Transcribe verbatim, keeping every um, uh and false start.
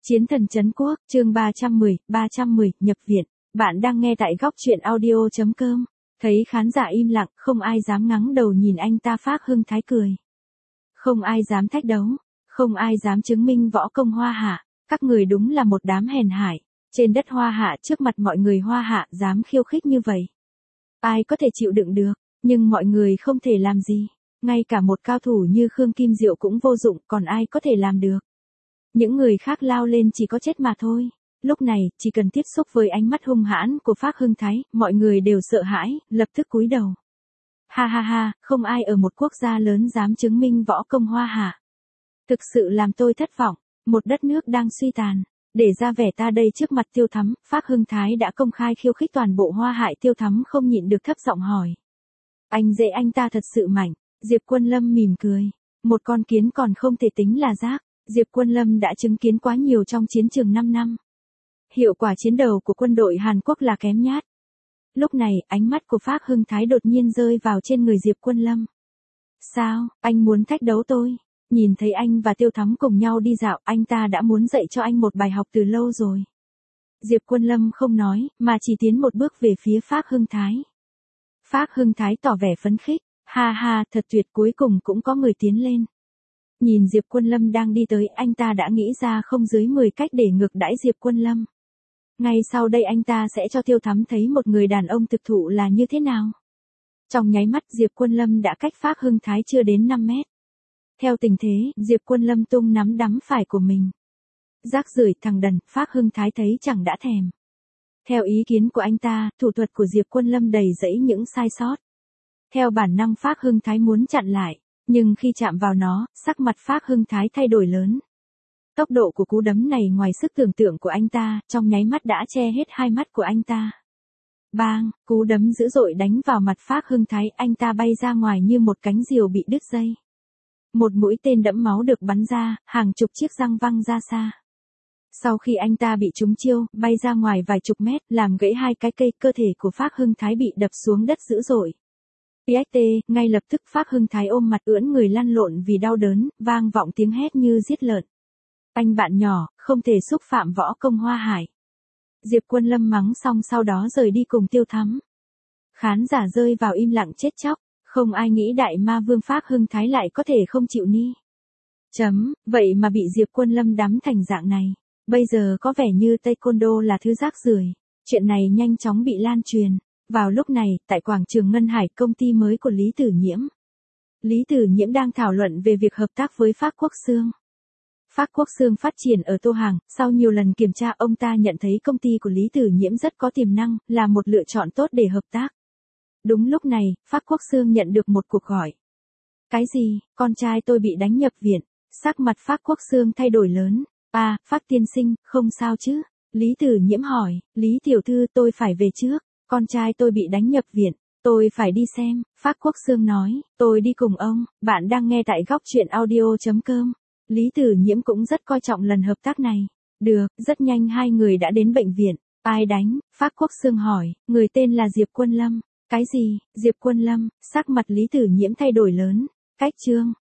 Chiến thần trấn quốc, chương ba trăm mười, ba trăm mười, nhập viện. Bạn đang nghe tại góc truyện audio chấm com. Thấy khán giả im lặng, không ai dám ngắng đầu nhìn anh ta. Phác Hưng Thái cười. Không ai dám thách đấu, không ai dám chứng minh võ công Hoa Hạ. Các người đúng là một đám hèn hải. Trên đất Hoa Hạ, trước mặt mọi người Hoa Hạ dám khiêu khích như vậy. Ai có thể chịu đựng được, nhưng mọi người không thể làm gì. Ngay cả một cao thủ như Khương Kim Diệu cũng vô dụng, còn ai có thể làm được. Những người khác lao lên chỉ có chết mà thôi. Lúc này, chỉ cần tiếp xúc với ánh mắt hung hãn của Phác Hưng Thái, mọi người đều sợ hãi, lập tức cúi đầu. Ha ha ha, không ai ở một quốc gia lớn dám chứng minh võ công Hoa Hạ. Thực sự làm tôi thất vọng, một đất nước đang suy tàn. Để ra vẻ ta đây trước mặt Tiêu Thắm, Phác Hưng Thái đã công khai khiêu khích toàn bộ Hoa Hạ. Tiêu Thắm không nhịn được thấp giọng hỏi. Anh dễ anh ta thật sự mạnh. Diệp Quân Lâm mỉm cười. Một con kiến còn không thể tính là rác. Diệp Quân Lâm đã chứng kiến quá nhiều trong chiến trường năm năm. Hiệu quả chiến đấu của quân đội Hàn Quốc là kém nhát. Lúc này, ánh mắt của Phác Hưng Thái đột nhiên rơi vào trên người Diệp Quân Lâm. Sao, anh muốn thách đấu tôi? Nhìn thấy anh và Tiêu Thắm cùng nhau đi dạo, anh ta đã muốn dạy cho anh một bài học từ lâu rồi. Diệp Quân Lâm không nói, mà chỉ tiến một bước về phía Phác Hưng Thái. Phác Hưng Thái tỏ vẻ phấn khích. Ha ha, thật tuyệt, cuối cùng cũng có người tiến lên. Nhìn Diệp Quân Lâm đang đi tới, anh ta đã nghĩ ra không dưới mười cách để ngược đãi Diệp Quân Lâm. Ngay sau đây anh ta sẽ cho Tiêu Thắm thấy một người đàn ông thực thụ là như thế nào. Trong nháy mắt Diệp Quân Lâm đã cách Phác Hưng Thái chưa đến năm mét. Theo tình thế, Diệp Quân Lâm tung nắm đấm phải của mình. Rác rưởi thằng đần, Phác Hưng Thái thấy chẳng đã thèm. Theo ý kiến của anh ta, thủ thuật của Diệp Quân Lâm đầy rẫy những sai sót. Theo bản năng Phác Hưng Thái muốn chặn lại. Nhưng khi chạm vào nó, sắc mặt Phác Hưng Thái thay đổi lớn. Tốc độ của cú đấm này ngoài sức tưởng tượng của anh ta, trong nháy mắt đã che hết hai mắt của anh ta. Bang, cú đấm dữ dội đánh vào mặt Phác Hưng Thái, anh ta bay ra ngoài như một cánh diều bị đứt dây. Một mũi tên đẫm máu được bắn ra, hàng chục chiếc răng văng ra xa. Sau khi anh ta bị trúng chiêu, bay ra ngoài vài chục mét, làm gãy hai cái cây, cơ thể của Phác Hưng Thái bị đập xuống đất dữ dội. tê ếch tê, ngay lập tức Phác Hưng Thái ôm mặt ưỡn người lăn lộn vì đau đớn, vang vọng tiếng hét như giết lợn. Anh bạn nhỏ, không thể xúc phạm võ công Hoa Hải. Diệp Quân Lâm mắng xong sau đó rời đi cùng Tiêu Thắm. Khán giả rơi vào im lặng chết chóc, không ai nghĩ đại ma vương Phác Hưng Thái lại có thể không chịu ni. Chấm, vậy mà bị Diệp Quân Lâm đắm thành dạng này. Bây giờ có vẻ như Taekwondo là thứ rác rưởi. Chuyện này nhanh chóng bị lan truyền. Vào lúc này, tại quảng trường Ngân Hải, công ty mới của Lý Tử Nhiễm. Lý Tử Nhiễm đang thảo luận về việc hợp tác với Phác Quốc Xương. Phác Quốc Xương phát triển ở Tô Hàng, sau nhiều lần kiểm tra ông ta nhận thấy công ty của Lý Tử Nhiễm rất có tiềm năng, là một lựa chọn tốt để hợp tác. Đúng lúc này, Phác Quốc Xương nhận được một cuộc gọi. Cái gì, con trai tôi bị đánh nhập viện, sắc mặt Phác Quốc Xương thay đổi lớn. À, Phác tiên sinh, không sao chứ? Lý Tử Nhiễm hỏi, Lý tiểu thư tôi phải về trước. Con trai tôi bị đánh nhập viện, tôi phải đi xem. Phác Quốc Xương nói, tôi đi cùng ông. Bạn đang nghe tại góc truyện audio chấm com. Lý Tử Nhiễm cũng rất coi trọng lần hợp tác này. Được, rất nhanh hai người đã đến bệnh viện. Ai đánh? Phác Quốc Xương hỏi, người tên là Diệp Quân Lâm. Cái gì, Diệp Quân Lâm? Sắc mặt Lý Tử Nhiễm thay đổi lớn. Cách chương.